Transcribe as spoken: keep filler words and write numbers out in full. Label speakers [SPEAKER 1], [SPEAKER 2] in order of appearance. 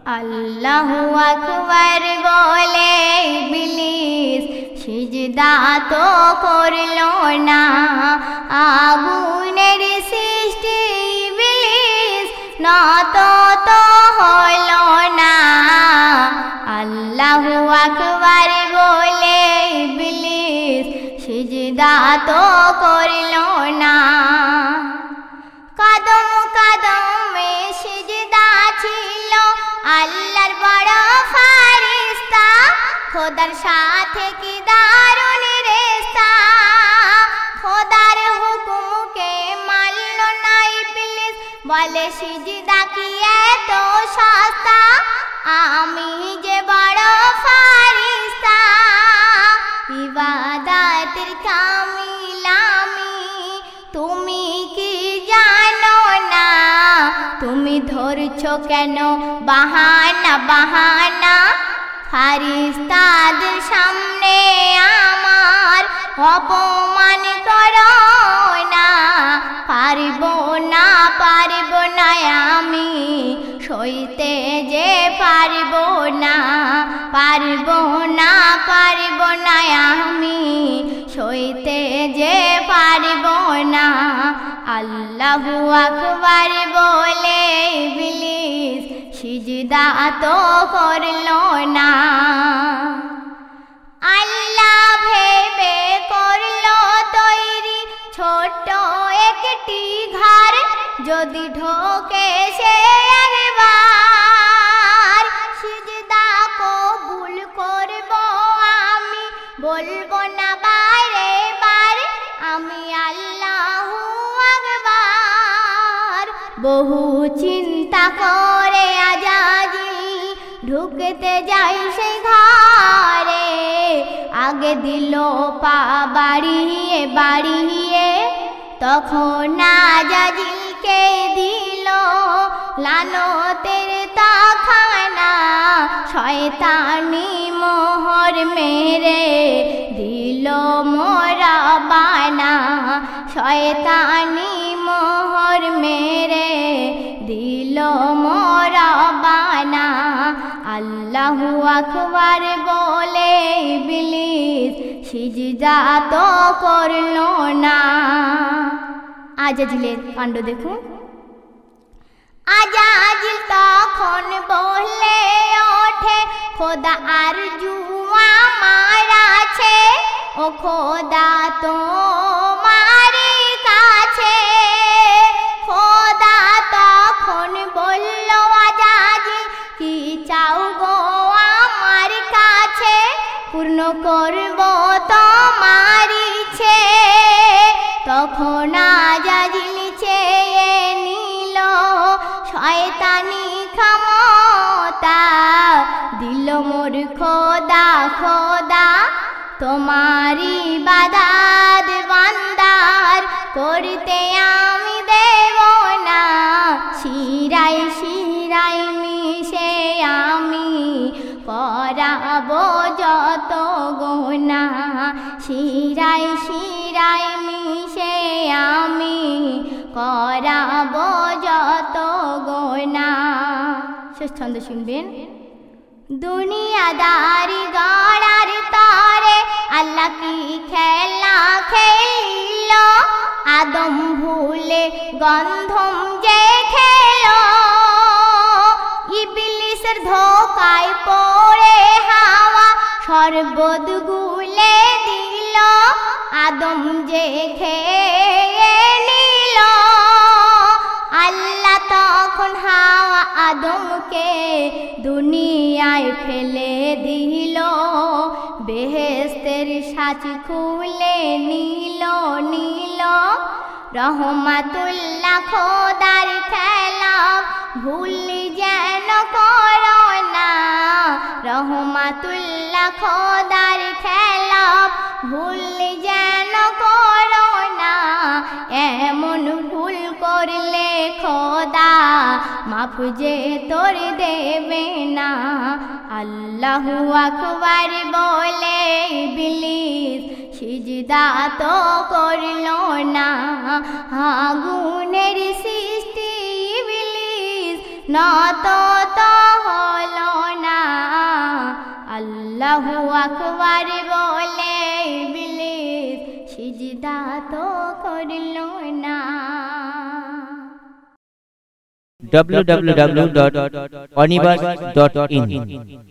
[SPEAKER 1] আল্লাহু আকবার বলে ইবলিস সিজদা তো করলো না। আগুনের সৃষ্টি ইবলিস নত তো হলো না। আল্লাহু আকবার বলে ইবলিস সিজদা তো করলো না। কদম কদমে সিজদা ছিল আল্লাহর বড় ফারিস্তা, খোদার সাথে কি দারুণ রেস্তা। খোদার হুকুমকে মানল না ইবলিস, বলে সিজদা কি এত সস্তা। আমি যে বড় ফারিস্তা, ইবাদতের কামিল আমি, তুমি কি জানো না? তুমি ধরছো কেন বাহানা বাহানা? ফারিস্তাদের সামনে আমার অপমান করো না। পারব না পারব না আমি সইতে যে পারব না। পারব না পারব না আমি সইতে যে পারব না। আল্লাহু আকবার বলে ইবলিস সিজদা তো করলো না। আল্লাহ ভেবে করলো তৈরি ছোট্ট একটি ঘর, যদি ঢোকে সে একবার সিজদা কবুল করব আমি, বলবো না বারে বার আমি আল্লাহু আকবার। বহু চিন্তা করে আজাজিল ঢুকতে যাই সেই ঘরে, আগে দিল পা বাড়িয়ে বাড়িয়ে, তখন আজাজিলকে দিল লানতের তখানা। শয়তানি মোহর মেরে দিল মোরা বানা। শয়তানি মোহর মেরে দিল মোরা বানা। আল্লাহু আকবার বলে ইবলিস সিজদা তো করলো না। আজাজিলের কাণ্ড দেখুন। আজাজিল তখন বলে ওঠে, খোদা আর জুয়া মারাছে, ও খোদা তোমারই কাছে। খোদা তখন বলল আজাজিল কি চাও গো আমার কাছে, পূর্ণ করব তোমার ইচ্ছে। তখন আজাজিল চেয়ে নিল শয়তানি ক্ষমতা, দিল মোর খোদা খোদা তোমারি ইবাদত বান্দার করতে আমি দেব না। শিরাই শিরাই মিশে আমি করাবো যত গোনা। শিরাই শিরাই মিশে আমি করাবো যত গোনা। শেষ ছন্দ শুনবেন। দুনিয়াদারি গড়ার তরে আল্লাহ কি খেলা খেলল, আদম ভুলে গন্ধম যে খেলো। ইবলিসের ধোকায় পড়ে হাওয়া শরবত গুলে দিল, আদম যে খেয়ে নিল। আল্লাহ তখন হাওয়া আদমকে দুনিয়ায় ফেলে দিল, বেহেশতের সাজ খুলে নিল নিল। রহমাতুল্লাহ খোদার খেলা ভুল যেন করো না। রহমাতুল্লাহ খোদার খেলা ভুল যেন করো না। এমন ভুল করলে খোদা মাফ যে তোর দেবে না। আল্লাহু আকবার বলে ইবলিস সিজদা তো করলো না। আগুনের সৃষ্টি ইবলিস নত তো আল্লাহু আকবার বলে ইবলিস সিজদা তো করল না।
[SPEAKER 2] ডাব্লিউ ডাব্লিউ ডাব্লিউ ডট অনিবাস ডট ইন